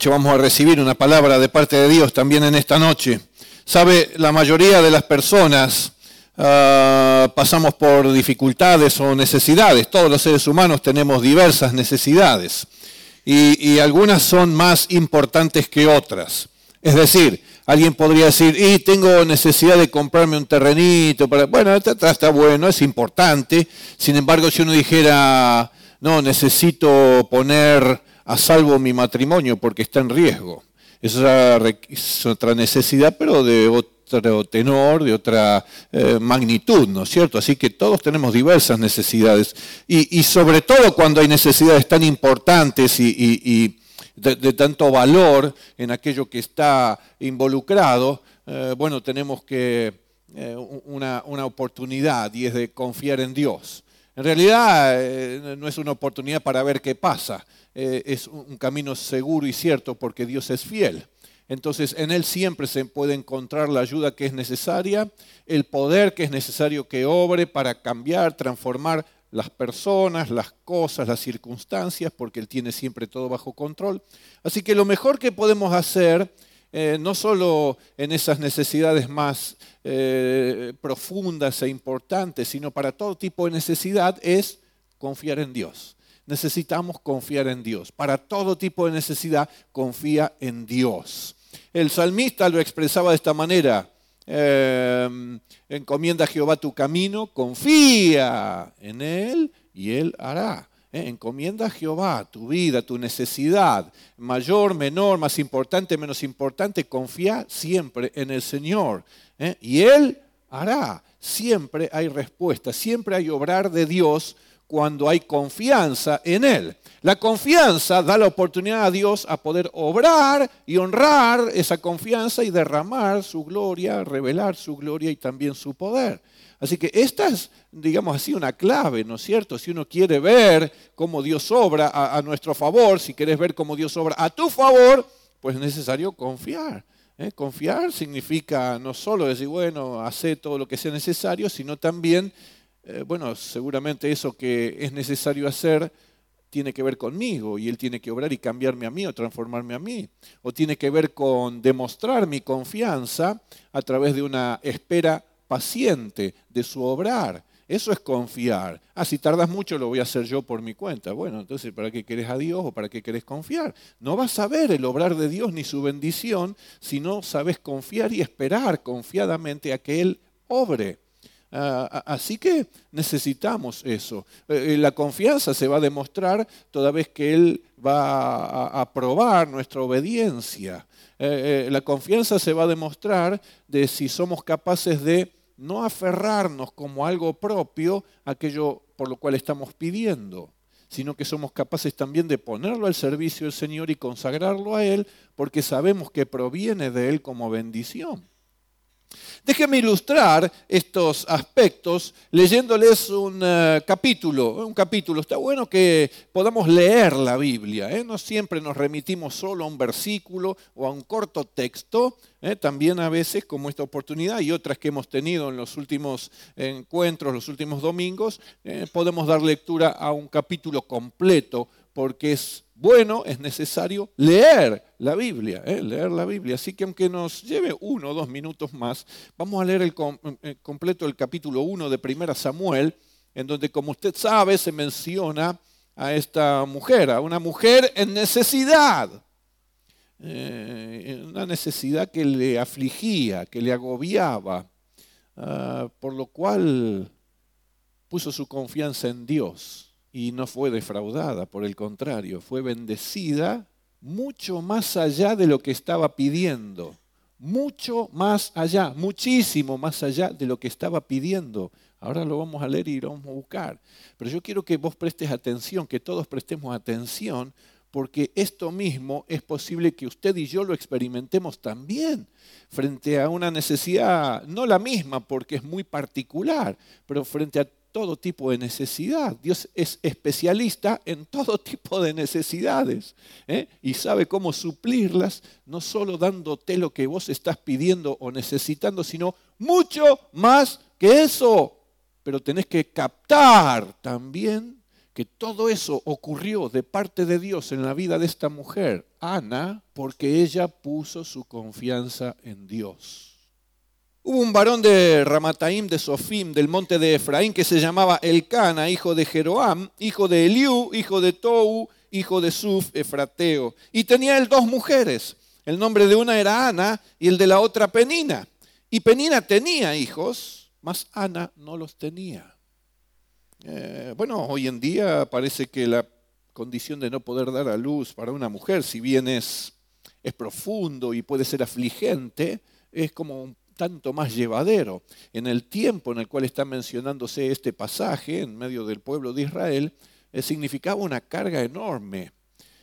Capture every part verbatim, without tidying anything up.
Vamos a recibir una palabra de parte de Dios también en esta noche. Sabe, la mayoría de las personas uh, pasamos por dificultades o necesidades. Todos los seres humanos tenemos diversas necesidades y, y algunas son más importantes que otras. Es decir, alguien podría decir, y tengo necesidad de comprarme un terrenito. Para... Bueno, está, está bueno, es importante. Sin embargo, si uno dijera, no, necesito poner a salvo mi matrimonio porque está en riesgo. Esa es otra necesidad, pero de otro tenor, de otra eh, magnitud, ¿no es cierto? Así que todos tenemos diversas necesidades. Y, y sobre todo cuando hay necesidades tan importantes y, y, y de, de tanto valor en aquello que está involucrado, eh, bueno, tenemos que eh, una, una oportunidad y es de confiar en Dios. En realidad eh, no es una oportunidad para ver qué pasa. Eh, es un camino seguro y cierto porque Dios es fiel. Entonces en Él siempre se puede encontrar la ayuda que es necesaria, el poder que es necesario que obre para cambiar, transformar las personas, las cosas, las circunstancias, porque Él tiene siempre todo bajo control. Así que lo mejor que podemos hacer, eh, no solo en esas necesidades más eh, profundas e importantes, sino para todo tipo de necesidad, es confiar en Dios. Necesitamos confiar en Dios. Para todo tipo de necesidad, confía en Dios. El salmista lo expresaba de esta manera. Eh, encomienda a Jehová tu camino, confía en Él y Él hará. Eh, encomienda a Jehová tu vida, tu necesidad, mayor, menor, más importante, menos importante, confía siempre en el Señor. Eh, y Él hará. Siempre hay respuesta, siempre hay obrar de Dios cuando hay confianza en Él. La confianza da la oportunidad a Dios a poder obrar y honrar esa confianza y derramar su gloria, revelar su gloria y también su poder. Así que esta es, digamos así, una clave, ¿no es cierto? Si uno quiere ver cómo Dios obra a, a nuestro favor, si quieres ver cómo Dios obra a tu favor, pues es necesario confiar. ¿eh? Confiar significa no solo decir, bueno, hace todo lo que sea necesario, sino también Eh, bueno, seguramente eso que es necesario hacer tiene que ver conmigo y Él tiene que obrar y cambiarme a mí o transformarme a mí. O tiene que ver con demostrar mi confianza a través de una espera paciente de su obrar. Eso es confiar. Ah, si tardas mucho lo voy a hacer yo por mi cuenta. Bueno, entonces, ¿para qué querés a Dios o para qué querés confiar? No vas a ver el obrar de Dios ni su bendición si no sabes confiar y esperar confiadamente a que Él obre. Uh, así que necesitamos eso. Uh, la confianza se va a demostrar toda vez que Él va a, a probar nuestra obediencia. Uh, uh, la confianza se va a demostrar de si somos capaces de no aferrarnos como algo propio a aquello por lo cual estamos pidiendo, sino que somos capaces también de ponerlo al servicio del Señor y consagrarlo a Él porque sabemos que proviene de Él como bendición. Déjenme ilustrar estos aspectos leyéndoles un uh, capítulo. Un capítulo. Está bueno que podamos leer la Biblia. ¿eh? No siempre nos remitimos solo a un versículo o a un corto texto. ¿eh? También a veces, como esta oportunidad y otras que hemos tenido en los últimos encuentros, los últimos domingos, eh, podemos dar lectura a un capítulo completo porque es bueno, es necesario leer la Biblia, ¿eh? leer la Biblia. Así que aunque nos lleve uno o dos minutos más, vamos a leer el, com el completo del capítulo uno de Primera Samuel, en donde, como usted sabe, se menciona a esta mujer, a una mujer en necesidad. Eh, una necesidad que le afligía, que le agobiaba, uh, por lo cual puso su confianza en Dios. Y no fue defraudada, por el contrario, fue bendecida mucho más allá de lo que estaba pidiendo. Mucho más allá, muchísimo más allá de lo que estaba pidiendo. Ahora lo vamos a leer y lo vamos a buscar. Pero yo quiero que vos prestes atención, que todos prestemos atención, porque esto mismo es posible que usted y yo lo experimentemos también frente a una necesidad, no la misma porque es muy particular, pero frente a todo tipo de necesidad. Dios es especialista en todo tipo de necesidades ¿eh? y sabe cómo suplirlas, no solo dándote lo que vos estás pidiendo o necesitando, sino mucho más que eso. Pero tenés que captar también que todo eso ocurrió de parte de Dios en la vida de esta mujer, Ana, porque ella puso su confianza en Dios. Hubo un varón de Ramataim, de Sofim, del monte de Efraín, que se llamaba Elcana, hijo de Jeroam, hijo de Eliú, hijo de Tou, hijo de Suf, efrateo. Y tenía él dos mujeres. El nombre de una era Ana y el de la otra Penina. Y Penina tenía hijos, mas Ana no los tenía. Eh, bueno, hoy en día parece que la condición de no poder dar a luz para una mujer, si bien es, es profundo y puede ser afligente, es como un tanto más llevadero. En el tiempo en el cual está mencionándose este pasaje, en medio del pueblo de Israel, eh, significaba una carga enorme.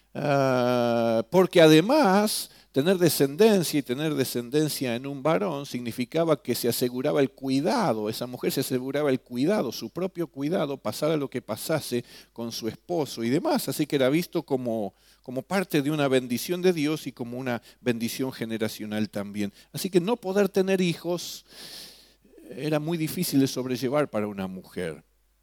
Uh, porque además, tener descendencia y tener descendencia en un varón significaba que se aseguraba el cuidado, esa mujer se aseguraba el cuidado, su propio cuidado, pasara lo que pasase con su esposo y demás. Así que era visto como, como parte de una bendición de Dios y como una bendición generacional también. Así que no poder tener hijos era muy difícil de sobrellevar para una mujer.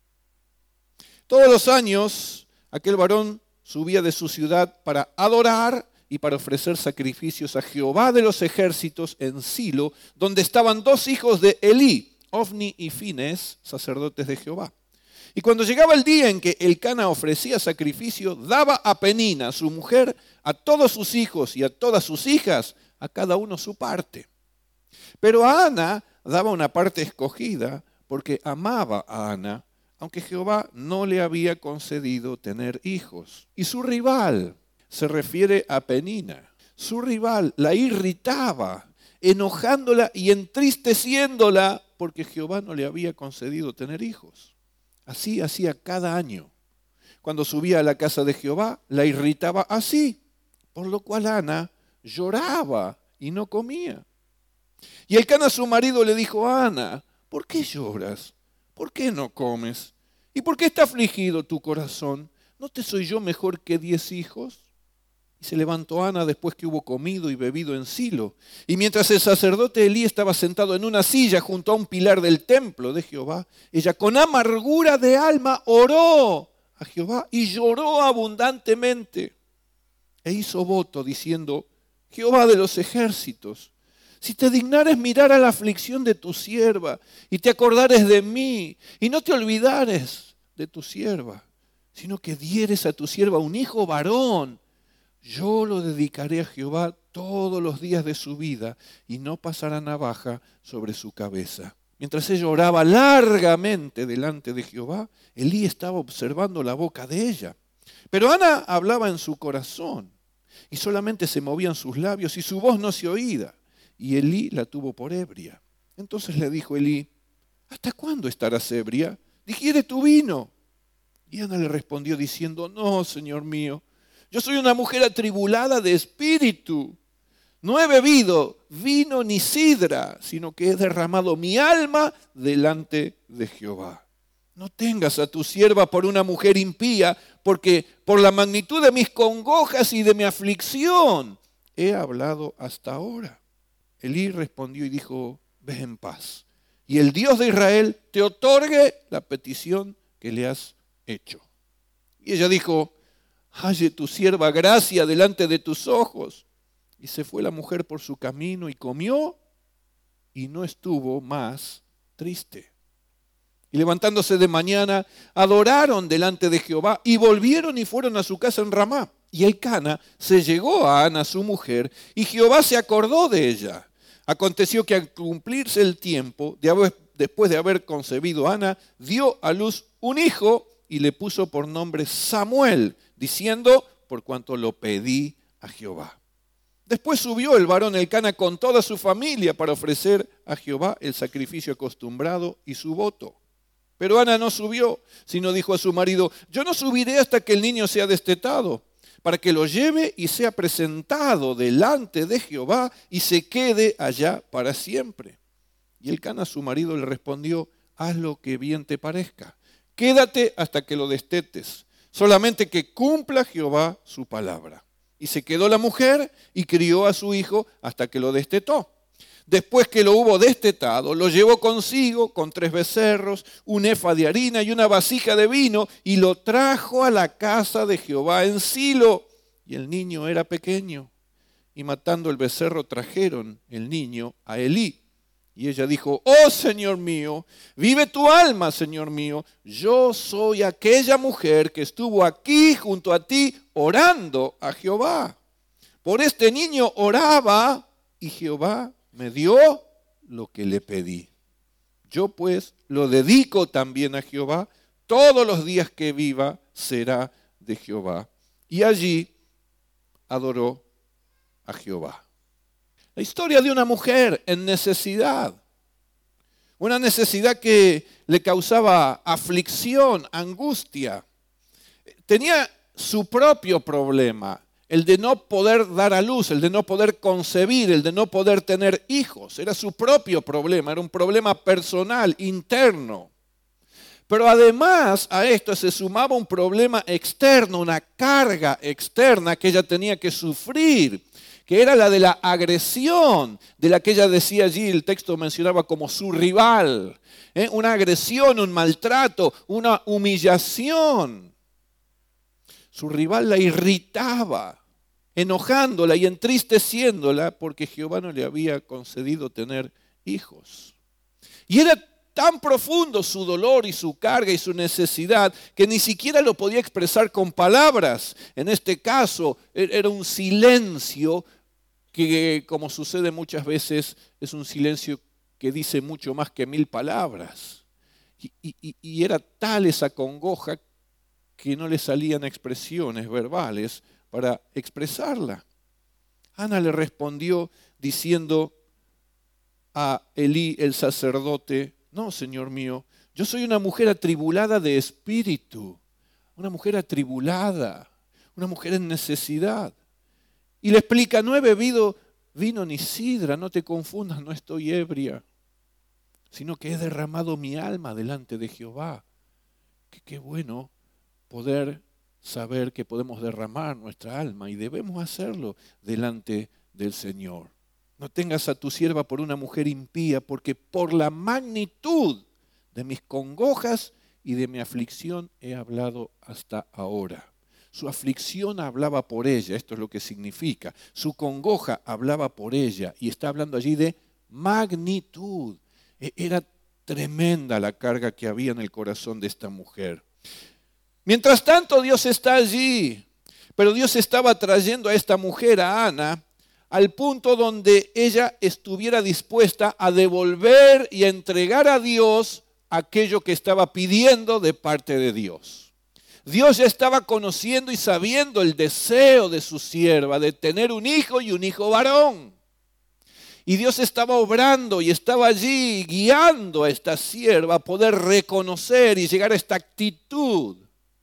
Todos los años, aquel varón subía de su ciudad para adorar y para ofrecer sacrificios a Jehová de los ejércitos en Silo, donde estaban dos hijos de Elí, Ofni y Fines, sacerdotes de Jehová. Y cuando llegaba el día en que Elcana ofrecía sacrificio, daba a Penina, su mujer, a todos sus hijos y a todas sus hijas, a cada uno su parte. Pero a Ana daba una parte escogida, porque amaba a Ana, aunque Jehová no le había concedido tener hijos. Y su rival se refiere a Penina. Su rival la irritaba, enojándola y entristeciéndola porque Jehová no le había concedido tener hijos. Así hacía cada año. Cuando subía a la casa de Jehová, la irritaba así, por lo cual Ana lloraba y no comía. Y Elcana, su marido, le dijo a Ana: ¿por qué lloras? ¿Por qué no comes? ¿Y por qué está afligido tu corazón? ¿No te soy yo mejor que diez hijos? Y se levantó Ana después que hubo comido y bebido en Silo. Y mientras el sacerdote Elí estaba sentado en una silla junto a un pilar del templo de Jehová, ella con amargura de alma oró a Jehová y lloró abundantemente. E hizo voto diciendo: Jehová de los ejércitos, si te dignares mirar a la aflicción de tu sierva y te acordares de mí y no te olvidares de tu sierva, sino que dieres a tu sierva un hijo varón, yo lo dedicaré a Jehová todos los días de su vida y no pasará navaja sobre su cabeza. Mientras ella oraba largamente delante de Jehová, Elí estaba observando la boca de ella. Pero Ana hablaba en su corazón y solamente se movían sus labios y su voz no se oía. Y Elí la tuvo por ebria. Entonces le dijo Elí: ¿hasta cuándo estarás ebria? Digiere tu vino. Y Ana le respondió diciendo: no, Señor mío, yo soy una mujer atribulada de espíritu. No he bebido vino ni sidra, sino que he derramado mi alma delante de Jehová. No tengas a tu sierva por una mujer impía, porque por la magnitud de mis congojas y de mi aflicción he hablado hasta ahora. Elí respondió y dijo: ve en paz, y el Dios de Israel te otorgue la petición que le has hecho. Y ella dijo: halle tu sierva gracia delante de tus ojos. Y se fue la mujer por su camino y comió y no estuvo más triste. Y levantándose de mañana, adoraron delante de Jehová y volvieron y fueron a su casa en Ramá. Y Elcana se llegó a Ana su mujer y Jehová se acordó de ella. Aconteció que al cumplirse el tiempo, de haber, después de haber concebido Ana, dio a luz un hijo y le puso por nombre Samuel, diciendo: por cuanto lo pedí a Jehová. Después subió el varón Elcana con toda su familia para ofrecer a Jehová el sacrificio acostumbrado y su voto. Pero Ana no subió, sino dijo a su marido: yo no subiré hasta que el niño sea destetado, para que lo lleve y sea presentado delante de Jehová y se quede allá para siempre. Y Elcana su marido le respondió: haz lo que bien te parezca, quédate hasta que lo destetes, solamente que cumpla Jehová su palabra. Y se quedó la mujer y crió a su hijo hasta que lo destetó. Después que lo hubo destetado, lo llevó consigo con tres becerros, un efa de harina y una vasija de vino, y lo trajo a la casa de Jehová en Silo. Y el niño era pequeño. Y matando el becerro trajeron el niño a Elí. Y ella dijo, oh Señor mío, vive tu alma, Señor mío. Yo soy aquella mujer que estuvo aquí junto a ti orando a Jehová. Por este niño oraba y Jehová me dio lo que le pedí. Yo pues lo dedico también a Jehová. Todos los días que viva será de Jehová. Y allí adoró a Jehová. La historia de una mujer en necesidad. Una necesidad que le causaba aflicción, angustia. Tenía su propio problema. El de no poder dar a luz, el de no poder concebir, el de no poder tener hijos. Era su propio problema, era un problema personal, interno. Pero además a esto se sumaba un problema externo, una carga externa que ella tenía que sufrir, que era la de la agresión, de la que ella decía allí, el texto mencionaba como su rival. ¿eh? Una agresión, un maltrato, una humillación. Su rival la irritaba, enojándola y entristeciéndola porque Jehová no le había concedido tener hijos. Y era tan profundo su dolor y su carga y su necesidad que ni siquiera lo podía expresar con palabras. En este caso era un silencio que, como sucede muchas veces, es un silencio que dice mucho más que mil palabras. Y, y, y era tal esa congoja que no le salían expresiones verbales para expresarla. Ana le respondió diciendo a Elí el sacerdote, no, Señor mío, yo soy una mujer atribulada de espíritu, una mujer atribulada, una mujer en necesidad. Y le explica, no he bebido vino ni sidra, no te confundas, no estoy ebria, sino que he derramado mi alma delante de Jehová. Que qué bueno poder saber que podemos derramar nuestra alma y debemos hacerlo delante del Señor. No tengas a tu sierva por una mujer impía, porque por la magnitud de mis congojas y de mi aflicción he hablado hasta ahora. Su aflicción hablaba por ella, esto es lo que significa. Su congoja hablaba por ella y está hablando allí de magnitud. Era tremenda la carga que había en el corazón de esta mujer. Mientras tanto, Dios está allí, pero Dios estaba trayendo a esta mujer, a Ana, al punto donde ella estuviera dispuesta a devolver y a entregar a Dios aquello que estaba pidiendo de parte de Dios. Dios ya estaba conociendo y sabiendo el deseo de su sierva de tener un hijo y un hijo varón. Y Dios estaba obrando y estaba allí guiando a esta sierva a poder reconocer y llegar a esta actitud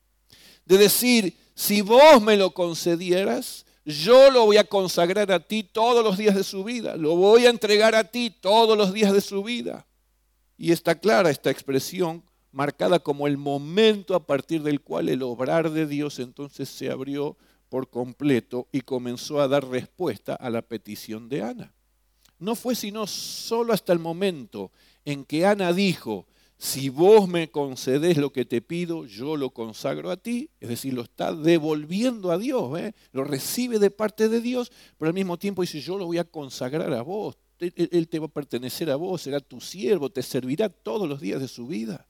de decir, si vos me lo concedieras, yo lo voy a consagrar a ti todos los días de su vida, lo voy a entregar a ti todos los días de su vida. Y está clara esta expresión, marcada como el momento a partir del cual el obrar de Dios entonces se abrió por completo y comenzó a dar respuesta a la petición de Ana. No fue sino solo hasta el momento en que Ana dijo, si vos me concedés lo que te pido, yo lo consagro a ti. Es decir, lo está devolviendo a Dios, ¿eh? Lo recibe de parte de Dios, pero al mismo tiempo dice, yo lo voy a consagrar a vos. Él, él te va a pertenecer a vos, será tu siervo, te servirá todos los días de su vida.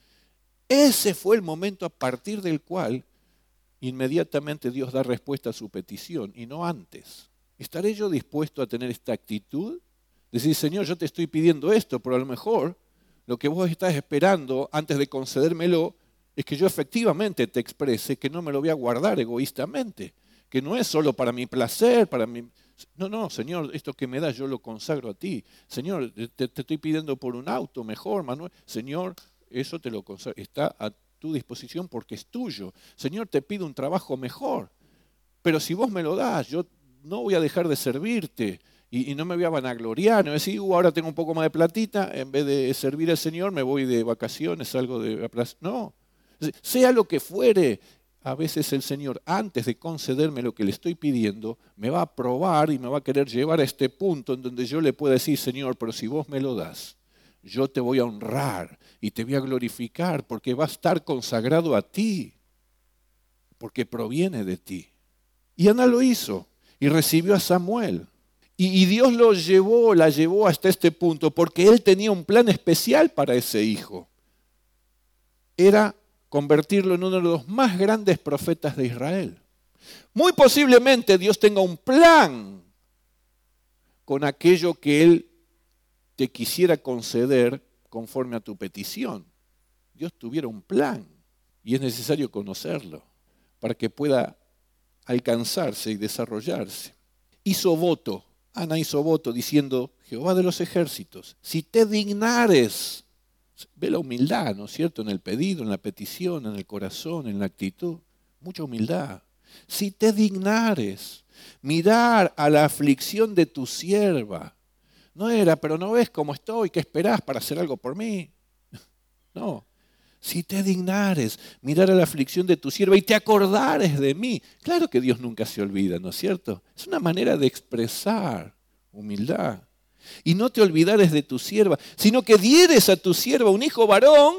Ese fue el momento a partir del cual inmediatamente Dios da respuesta a su petición y no antes. ¿Estaré yo dispuesto a tener esta actitud? Decir, Señor, yo te estoy pidiendo esto, pero a lo mejor lo que vos estás esperando antes de concedérmelo es que yo efectivamente te exprese que no me lo voy a guardar egoístamente, que no es solo para mi placer, para mi... No, no, Señor, esto que me das yo lo consagro a ti. Señor, te, te estoy pidiendo por un auto mejor, Manuel. Señor, eso te lo consagro, está a tu disposición porque es tuyo. Señor, te pido un trabajo mejor, pero si vos me lo das, yo no voy a dejar de servirte. Y, y no me voy a vanagloriar, no voy a decir, uh, ahora tengo un poco más de platita, en vez de servir al Señor me voy de vacaciones, salgo de la plaza. No, sea lo que fuere, a veces el Señor, antes de concederme lo que le estoy pidiendo, me va a probar y me va a querer llevar a este punto en donde yo le pueda decir, Señor, pero si vos me lo das, yo te voy a honrar y te voy a glorificar porque va a estar consagrado a ti, porque proviene de ti. Y Ana lo hizo y recibió a Samuel. Y, y Dios lo llevó, la llevó hasta este punto porque Él tenía un plan especial para ese hijo. Era convertirlo en uno de los más grandes profetas de Israel. Muy posiblemente Dios tenga un plan con aquello que Él te quisiera conceder conforme a tu petición. Dios tuviera un plan y es necesario conocerlo para que pueda alcanzarse y desarrollarse. Hizo voto, Ana hizo voto diciendo, Jehová de los ejércitos, si te dignares, ve la humildad, ¿no es cierto? En el pedido, en la petición, en el corazón, en la actitud. Mucha humildad. Si te dignares, mirar a la aflicción de tu sierva. No era, pero no ves cómo estoy, ¿qué esperás para hacer algo por mí? No. Si te dignares, mirar a la aflicción de tu sierva y te acordares de mí. Claro que Dios nunca se olvida, ¿no es cierto? Es una manera de expresar humildad. Y no te olvidares de tu sierva, sino que dieres a tu sierva un hijo varón,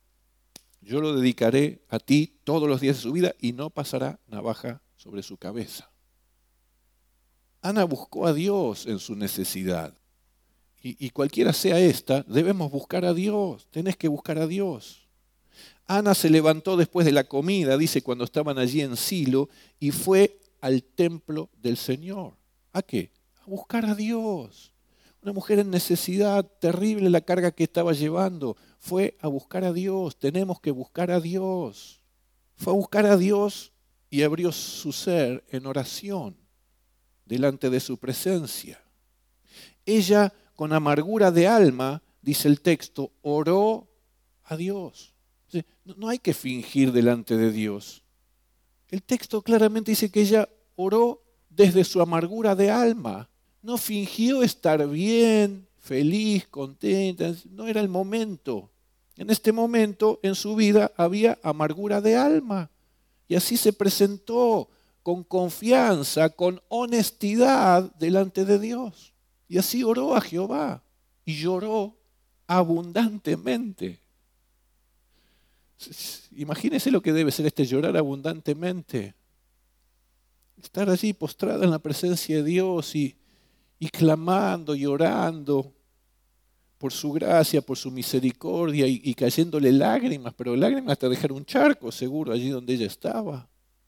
yo lo dedicaré a ti todos los días de su vida y no pasará navaja sobre su cabeza. Ana buscó a Dios en su necesidad. Y, y cualquiera sea esta, debemos buscar a Dios, tenés que buscar a Dios. Ana se levantó después de la comida, dice, cuando estaban allí en Silo, y fue al templo del Señor. ¿A qué? A buscar a Dios. Una mujer en necesidad, terrible la carga que estaba llevando. Fue a buscar a Dios. Tenemos que buscar a Dios. Fue a buscar a Dios y abrió su ser en oración delante de su presencia. Ella, con amargura de alma, dice el texto, oró a Dios. No hay que fingir delante de Dios. El texto claramente dice que ella oró desde su amargura de alma. No fingió estar bien, feliz, contenta. No era el momento. En este momento en su vida había amargura de alma. Y así se presentó con confianza, con honestidad delante de Dios. Y así oró a Jehová. Y lloró abundantemente. Imagínese lo que debe ser este llorar abundantemente. Estar allí postrada en la presencia de Dios y Y clamando y orando por su gracia, por su misericordia y, y cayéndole lágrimas, pero lágrimas hasta dejar un charco seguro allí donde ella estaba.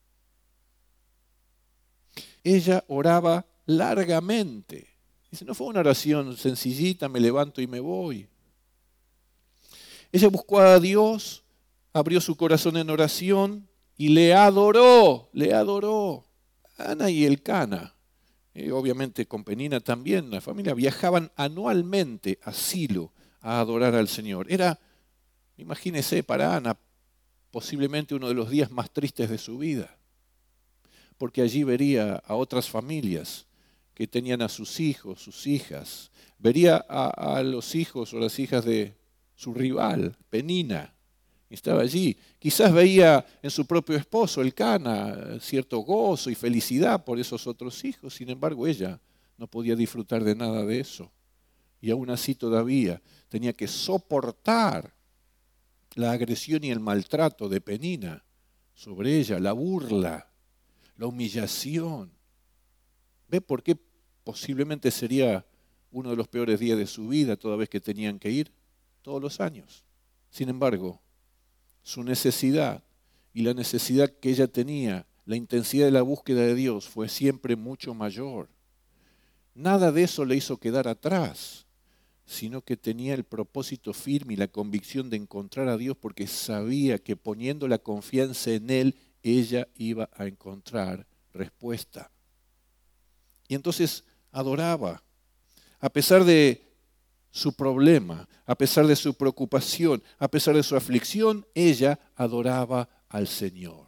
Ella oraba largamente. Dice, no fue una oración sencillita, me levanto y me voy. Ella buscó a Dios, abrió su corazón en oración y le adoró, le adoró. Ana y Elcana. Eh, obviamente con Penina también, la familia viajaban anualmente a Silo a adorar al Señor. Era, imagínese, para Ana, posiblemente uno de los días más tristes de su vida, porque allí vería a otras familias que tenían a sus hijos, sus hijas, vería a, a los hijos o las hijas de su rival, Penina. Estaba allí. Quizás veía en su propio esposo, Elcana, cierto gozo y felicidad por esos otros hijos. Sin embargo, ella no podía disfrutar de nada de eso. Y aún así todavía tenía que soportar la agresión y el maltrato de Penina sobre ella, la burla, la humillación. ¿Ve por qué posiblemente sería uno de los peores días de su vida toda vez que tenían que ir todos los años? Sin embargo, su necesidad y la necesidad que ella tenía, la intensidad de la búsqueda de Dios fue siempre mucho mayor. Nada de eso le hizo quedar atrás, sino que tenía el propósito firme y la convicción de encontrar a Dios porque sabía que poniendo la confianza en Él, ella iba a encontrar respuesta. Y entonces adoraba, a pesar de su problema, a pesar de su preocupación, a pesar de su aflicción, ella adoraba al Señor.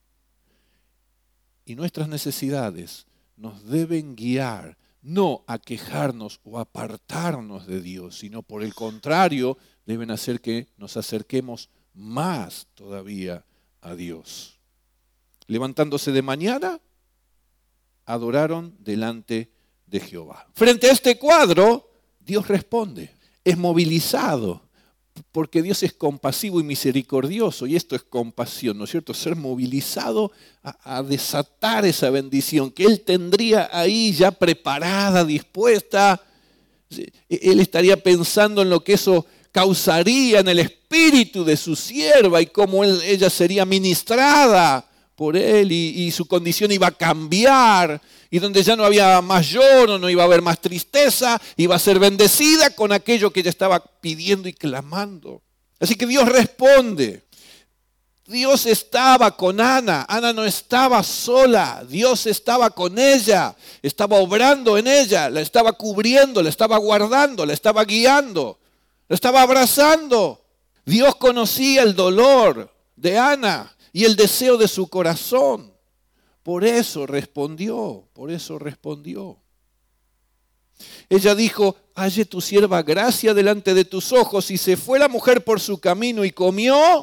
Y nuestras necesidades nos deben guiar, no a quejarnos o apartarnos de Dios, sino por el contrario, deben hacer que nos acerquemos más todavía a Dios. Levantándose de mañana, adoraron delante de Jehová. Frente a este cuadro, Dios responde. Es movilizado, porque Dios es compasivo y misericordioso, y esto es compasión, ¿no es cierto? Ser movilizado a, a desatar esa bendición que Él tendría ahí ya preparada, dispuesta. Él estaría pensando en lo que eso causaría en el espíritu de su sierva y cómo él, ella sería ministrada por Él y, y su condición iba a cambiar. Y donde ya no había más lloro, no iba a haber más tristeza, iba a ser bendecida con aquello que ella estaba pidiendo y clamando. Así que Dios responde. Dios estaba con Ana. Ana no estaba sola. Dios estaba con ella. Estaba obrando en ella. La estaba cubriendo, la estaba guardando, la estaba guiando, la estaba abrazando. Dios conocía el dolor de Ana y el deseo de su corazón. Por eso respondió, por eso respondió. Ella dijo, halle tu sierva gracia delante de tus ojos. Y se fue la mujer por su camino y comió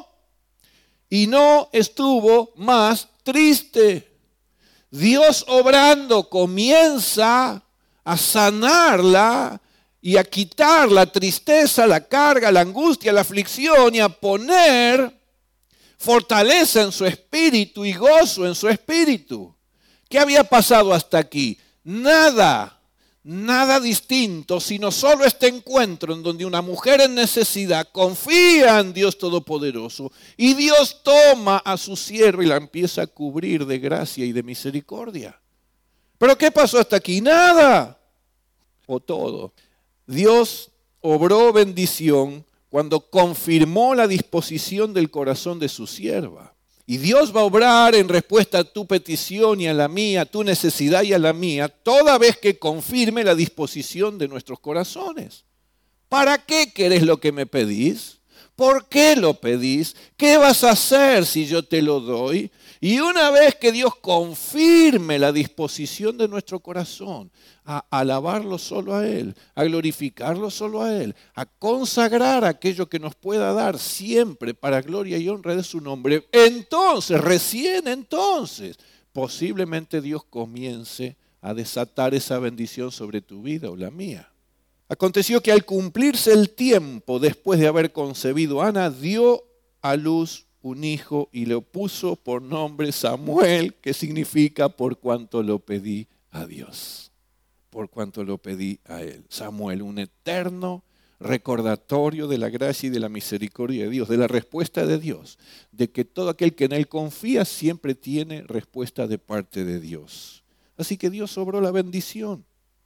y no estuvo más triste. Dios obrando comienza a sanarla y a quitar la tristeza, la carga, la angustia, la aflicción y a poner fortaleza en su espíritu y gozo en su espíritu. ¿Qué había pasado hasta aquí? Nada, nada distinto, sino solo este encuentro en donde una mujer en necesidad confía en Dios Todopoderoso y Dios toma a su sierva y la empieza a cubrir de gracia y de misericordia. ¿Pero qué pasó hasta aquí? Nada. O todo. Dios obró bendición cuando confirmó la disposición del corazón de su sierva. Y Dios va a obrar en respuesta a tu petición y a la mía, a tu necesidad y a la mía, toda vez que confirme la disposición de nuestros corazones. ¿Para qué querés lo que me pedís? ¿Por qué lo pedís? ¿Qué vas a hacer si yo te lo doy? Y una vez que Dios confirme la disposición de nuestro corazón, a alabarlo solo a Él, a glorificarlo solo a Él, a consagrar aquello que nos pueda dar siempre para gloria y honra de su nombre, entonces, recién entonces, posiblemente Dios comience a desatar esa bendición sobre tu vida o la mía. Aconteció que al cumplirse el tiempo después de haber concebido, Ana dio a luz un hijo y le puso por nombre Samuel, que significa por cuanto lo pedí a Dios, por cuanto lo pedí a Él. Samuel, un eterno recordatorio de la gracia y de la misericordia de Dios, de la respuesta de Dios, de que todo aquel que en Él confía siempre tiene respuesta de parte de Dios. Así que Dios obró la bendición.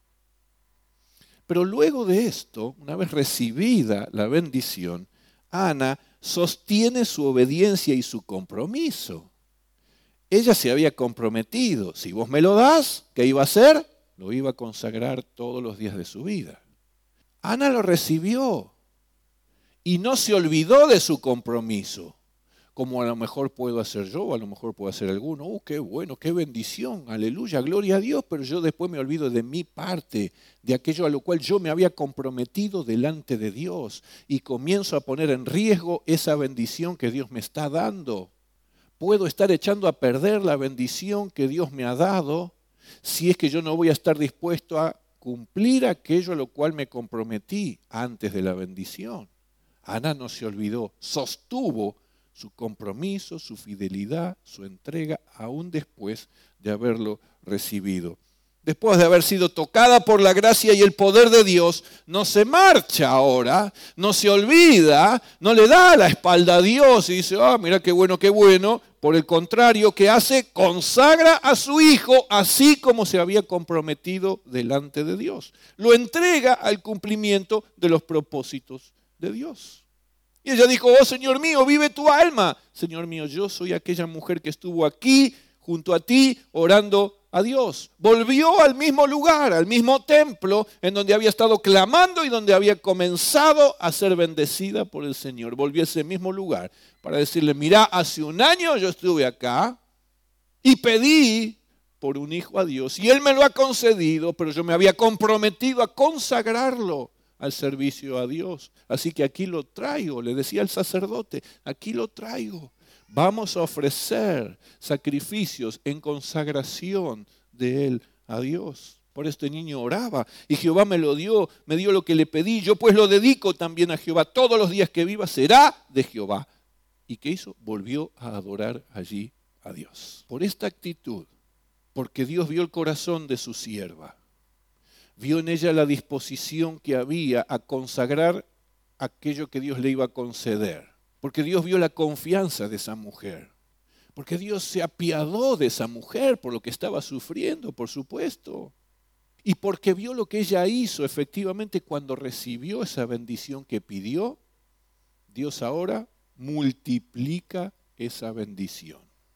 Pero luego de esto, una vez recibida la bendición, Ana sostiene su obediencia y su compromiso. Ella se había comprometido, si vos me lo das, ¿qué iba a hacer? Lo iba a consagrar todos los días de su vida. Ana lo recibió y no se olvidó de su compromiso, como a lo mejor puedo hacer yo, o a lo mejor puedo hacer alguno. ¡Oh, qué bueno, qué bendición! ¡Aleluya, gloria a Dios! Pero yo después me olvido de mi parte, de aquello a lo cual yo me había comprometido delante de Dios y comienzo a poner en riesgo esa bendición que Dios me está dando. Puedo estar echando a perder la bendición que Dios me ha dado si es que yo no voy a estar dispuesto a cumplir aquello a lo cual me comprometí antes de la bendición. Ana no se olvidó, sostuvo su compromiso, su fidelidad, su entrega, aún después de haberlo recibido. Después de haber sido tocada por la gracia y el poder de Dios, no se marcha ahora, no se olvida, no le da la espalda a Dios y dice, ah, mira qué bueno, qué bueno. Por el contrario, ¿qué hace? Consagra a su hijo así como se había comprometido delante de Dios. Lo entrega al cumplimiento de los propósitos de Dios. Y ella dijo, oh Señor mío, vive tu alma. Señor mío, yo soy aquella mujer que estuvo aquí junto a ti orando a Dios. Volvió al mismo lugar, al mismo templo en donde había estado clamando y donde había comenzado a ser bendecida por el Señor. Volvió a ese mismo lugar para decirle, mira, hace un año yo estuve acá y pedí por un hijo a Dios y Él me lo ha concedido, pero yo me había comprometido a consagrarlo al servicio a Dios. Así que aquí lo traigo, le decía el sacerdote, aquí lo traigo. Vamos a ofrecer sacrificios en consagración de él a Dios. Por este niño oraba y Jehová me lo dio, me dio lo que le pedí. Yo pues lo dedico también a Jehová. Todos los días que viva será de Jehová. ¿Y qué hizo? Volvió a adorar allí a Dios. Por esta actitud, porque Dios vio el corazón de su sierva, vio en ella la disposición que había a consagrar aquello que Dios le iba a conceder. Porque Dios vio la confianza de esa mujer. Porque Dios se apiadó de esa mujer por lo que estaba sufriendo, por supuesto. Y porque vio lo que ella hizo efectivamente cuando recibió esa bendición que pidió, Dios ahora multiplica esa bendición.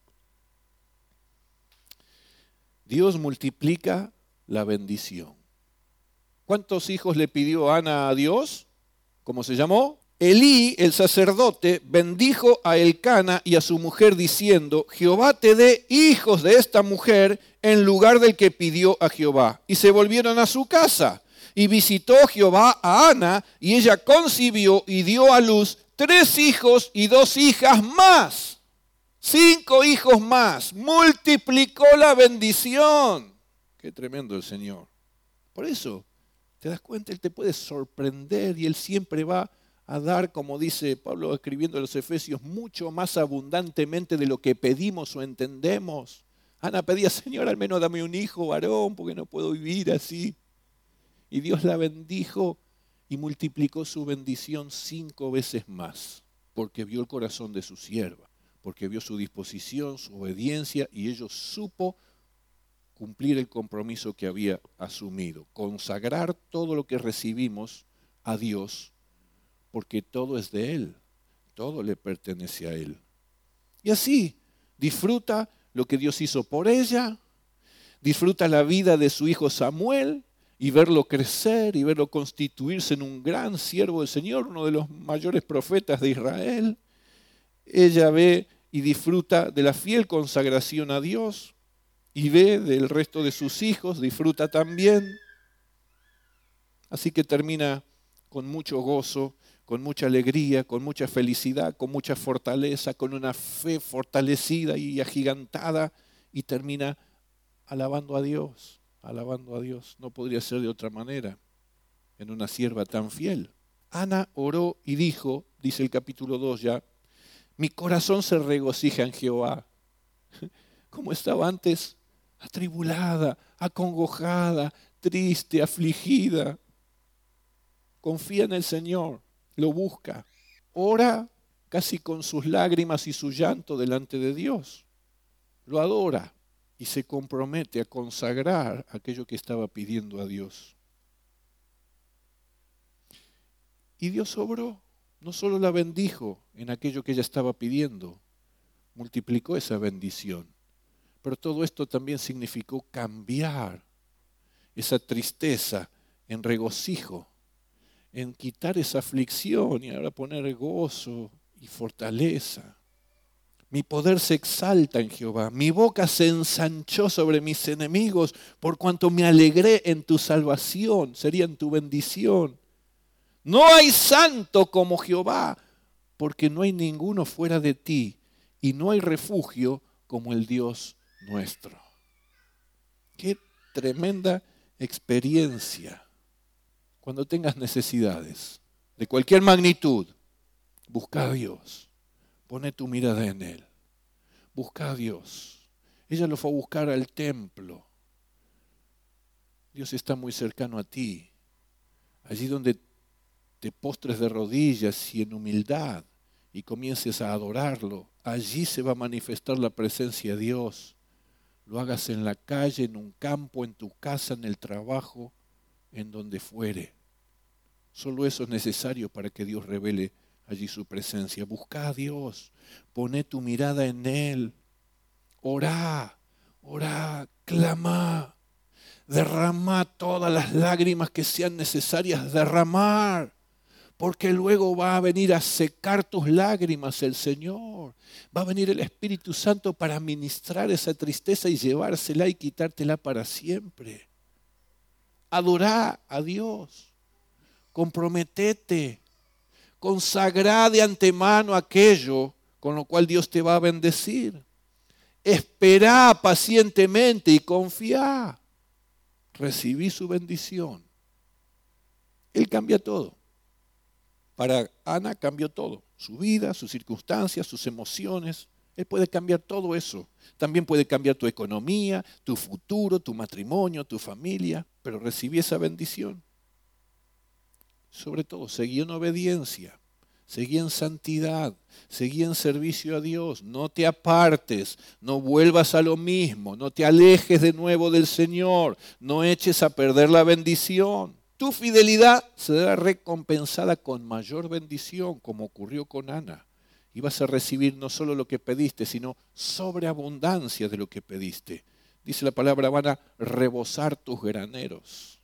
Dios multiplica la bendición. ¿Cuántos hijos le pidió Ana a Dios? ¿Cómo se llamó? Elí, el sacerdote, bendijo a Elcana y a su mujer diciendo, Jehová te dé hijos de esta mujer en lugar del que pidió a Jehová. Y se volvieron a su casa. Y visitó Jehová a Ana, y ella concibió y dio a luz tres hijos y dos hijas más. Cinco hijos más. Multiplicó la bendición. Qué tremendo el Señor. Por eso, te das cuenta, Él te puede sorprender y Él siempre va a dar, como dice Pablo escribiendo a los Efesios, mucho más abundantemente de lo que pedimos o entendemos. Ana pedía, Señor, al menos dame un hijo varón, porque no puedo vivir así. Y Dios la bendijo y multiplicó su bendición cinco veces más, porque vio el corazón de su sierva, porque vio su disposición, su obediencia, y ellos supo cumplir el compromiso que había asumido, consagrar todo lo que recibimos a Dios, porque todo es de Él, todo le pertenece a Él. Y así disfruta lo que Dios hizo por ella, disfruta la vida de su hijo Samuel y verlo crecer y verlo constituirse en un gran siervo del Señor, uno de los mayores profetas de Israel. Ella ve y disfruta de la fiel consagración a Dios y ve del resto de sus hijos, disfruta también. Así que termina con mucho gozo, con mucha alegría, con mucha felicidad, con mucha fortaleza, con una fe fortalecida y agigantada, y termina alabando a Dios, alabando a Dios. No podría ser de otra manera en una sierva tan fiel. Ana oró y dijo, dice el capítulo dos ya, mi corazón se regocija en Jehová. Como estaba antes, atribulada, acongojada, triste, afligida. Confía en el Señor, lo busca, ora casi con sus lágrimas y su llanto delante de Dios. Lo adora y se compromete a consagrar aquello que estaba pidiendo a Dios. Y Dios obró, no solo la bendijo en aquello que ella estaba pidiendo, multiplicó esa bendición. Pero todo esto también significó cambiar esa tristeza en regocijo, en quitar esa aflicción y ahora poner gozo y fortaleza. Mi poder se exalta en Jehová, mi boca se ensanchó sobre mis enemigos, por cuanto me alegré en tu salvación, sería en tu bendición. No hay santo como Jehová, porque no hay ninguno fuera de ti, y no hay refugio como el Dios nuestro. Qué tremenda experiencia. Cuando tengas necesidades de cualquier magnitud, busca a Dios, pone tu mirada en Él, busca a Dios. Ella lo fue a buscar al templo. Dios está muy cercano a ti, allí donde te postres de rodillas y en humildad y comiences a adorarlo, allí se va a manifestar la presencia de Dios. Lo hagas en la calle, en un campo, en tu casa, en el trabajo, en donde fuere. Solo eso es necesario para que Dios revele allí su presencia. Busca a Dios, poné tu mirada en Él, orá, orá, clama, derrama todas las lágrimas que sean necesarias derramar, porque luego va a venir a secar tus lágrimas el Señor. Va a venir el Espíritu Santo para ministrar esa tristeza y llevársela y quitártela para siempre. Adorá a Dios. Comprometete, consagrá de antemano aquello con lo cual Dios te va a bendecir. Esperá pacientemente y confía. Recibí su bendición. Él cambia todo. Para Ana cambió todo. Su vida, sus circunstancias, sus emociones. Él puede cambiar todo eso. También puede cambiar tu economía, tu futuro, tu matrimonio, tu familia. Pero recibí esa bendición. Sobre todo, seguí en obediencia. Seguí en santidad, seguí en servicio a Dios. No te apartes, no vuelvas a lo mismo, no te alejes de nuevo del Señor, no eches a perder la bendición. Tu fidelidad será recompensada con mayor bendición, como ocurrió con Ana. Y vas a recibir no solo lo que pediste, sino sobreabundancia de lo que pediste. Dice la palabra, van a rebosar tus graneros.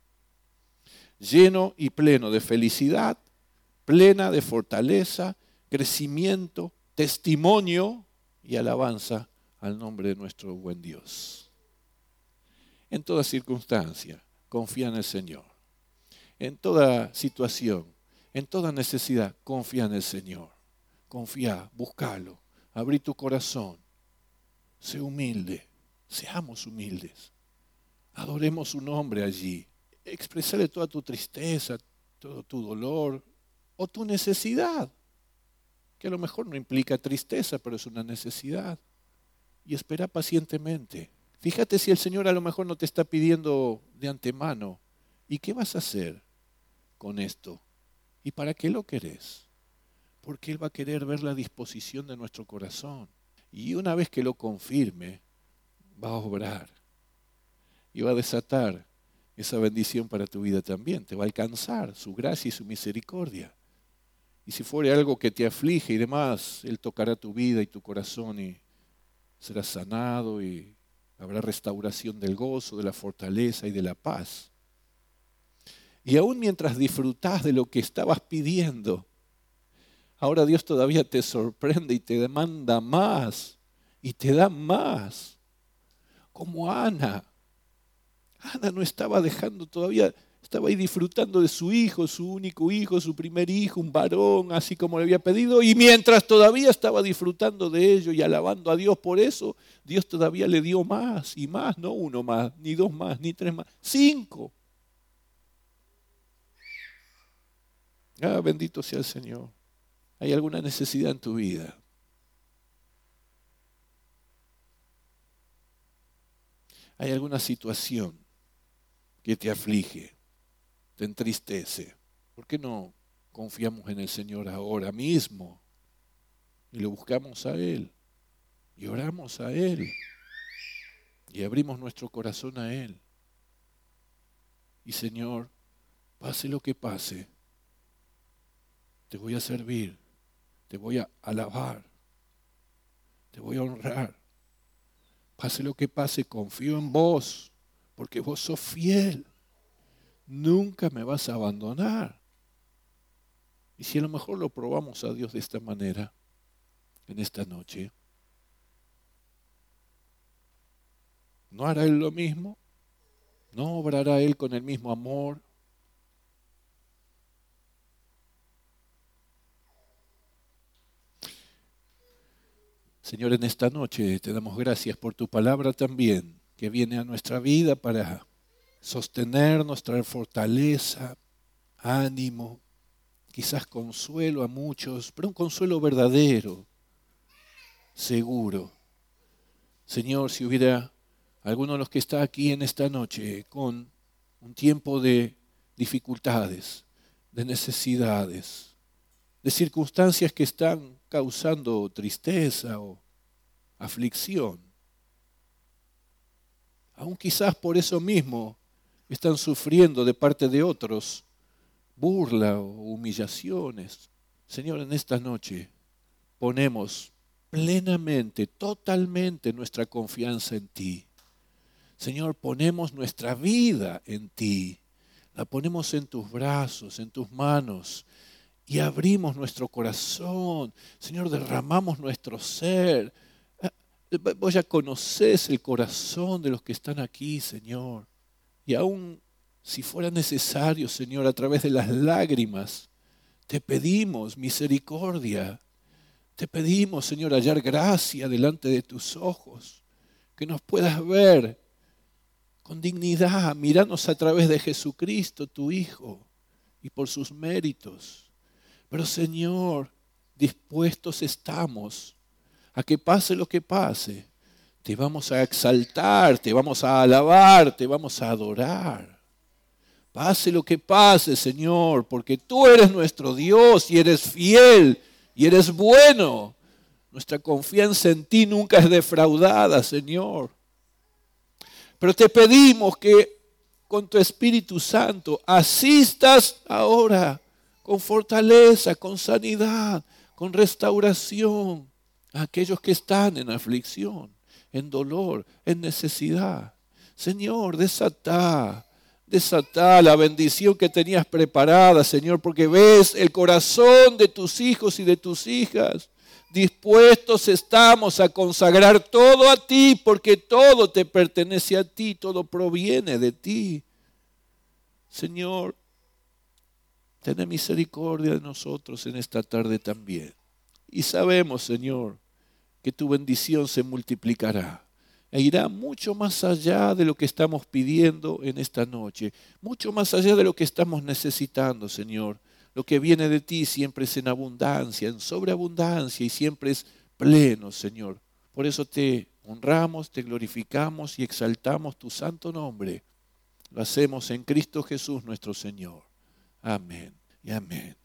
Lleno y pleno de felicidad, plena de fortaleza, crecimiento, testimonio y alabanza al nombre de nuestro buen Dios. En toda circunstancia, confía en el Señor. En toda situación, en toda necesidad, confía en el Señor. Confía, búscalo, abrí tu corazón. Sé humilde, seamos humildes. Adoremos su nombre allí. Expresale toda tu tristeza, todo tu dolor, o tu necesidad, que a lo mejor no implica tristeza, pero es una necesidad. Y espera pacientemente. Fíjate si el Señor a lo mejor no te está pidiendo de antemano. ¿Y qué vas a hacer con esto? ¿Y para qué lo querés? Porque Él va a querer ver la disposición de nuestro corazón. Y una vez que lo confirme, va a obrar. Y va a desatar esa bendición para tu vida también. Te va a alcanzar su gracia y su misericordia. Y si fuere algo que te aflige y demás, Él tocará tu vida y tu corazón y serás sanado y habrá restauración del gozo, de la fortaleza y de la paz. Y aún mientras disfrutás de lo que estabas pidiendo, ahora Dios todavía te sorprende y te demanda más y te da más. Como Ana. Ana no estaba dejando todavía... Estaba ahí disfrutando de su hijo, su único hijo, su primer hijo, un varón, así como le había pedido. Y mientras todavía estaba disfrutando de ello y alabando a Dios por eso, Dios todavía le dio más y más, no uno más, ni dos más, ni tres más, cinco. Ah, bendito sea el Señor. ¿Hay alguna necesidad en tu vida? ¿Hay alguna situación que te aflige? Te entristece. ¿Por qué no confiamos en el Señor ahora mismo y lo buscamos a Él y oramos a Él y abrimos nuestro corazón a Él? Y Señor, pase lo que pase, te voy a servir, te voy a alabar, te voy a honrar. Pase lo que pase, confío en vos, porque vos sos fiel. Nunca me vas a abandonar. Y si a lo mejor lo probamos a Dios de esta manera, en esta noche, ¿no hará Él lo mismo? ¿No obrará Él con el mismo amor? Señor, en esta noche te damos gracias por tu palabra también, que viene a nuestra vida para sostenernos, traer fortaleza, ánimo, quizás consuelo a muchos, pero un consuelo verdadero, seguro. Señor, si hubiera alguno de los que está aquí en esta noche con un tiempo de dificultades, de necesidades, de circunstancias que están causando tristeza o aflicción, aún quizás por eso mismo están sufriendo de parte de otros burla o humillaciones. Señor, en esta noche ponemos plenamente, totalmente nuestra confianza en ti. Señor, ponemos nuestra vida en ti. La ponemos en tus brazos, en tus manos y abrimos nuestro corazón. Señor, derramamos nuestro ser. Vos ya conocés el corazón de los que están aquí, Señor. Y aún si fuera necesario, Señor, a través de las lágrimas, te pedimos misericordia. Te pedimos, Señor, hallar gracia delante de tus ojos, que nos puedas ver con dignidad, mirarnos a través de Jesucristo, tu Hijo, y por sus méritos. Pero, Señor, dispuestos estamos a que pase lo que pase. Te vamos a exaltar, te vamos a alabar, te vamos a adorar. Pase lo que pase, Señor, porque tú eres nuestro Dios y eres fiel y eres bueno. Nuestra confianza en ti nunca es defraudada, Señor. Pero te pedimos que con tu Espíritu Santo asistas ahora con fortaleza, con sanidad, con restauración a aquellos que están en aflicción, en dolor, en necesidad. Señor, desatá, desatá la bendición que tenías preparada, Señor, porque ves el corazón de tus hijos y de tus hijas. Dispuestos estamos a consagrar todo a ti, porque todo te pertenece a ti, todo proviene de ti. Señor, ten misericordia de nosotros en esta tarde también. Y sabemos, Señor, que tu bendición se multiplicará e irá mucho más allá de lo que estamos pidiendo en esta noche, mucho más allá de lo que estamos necesitando, Señor. Lo que viene de ti siempre es en abundancia, en sobreabundancia y siempre es pleno, Señor. Por eso te honramos, te glorificamos y exaltamos tu santo nombre. Lo hacemos en Cristo Jesús nuestro Señor. Amén y amén.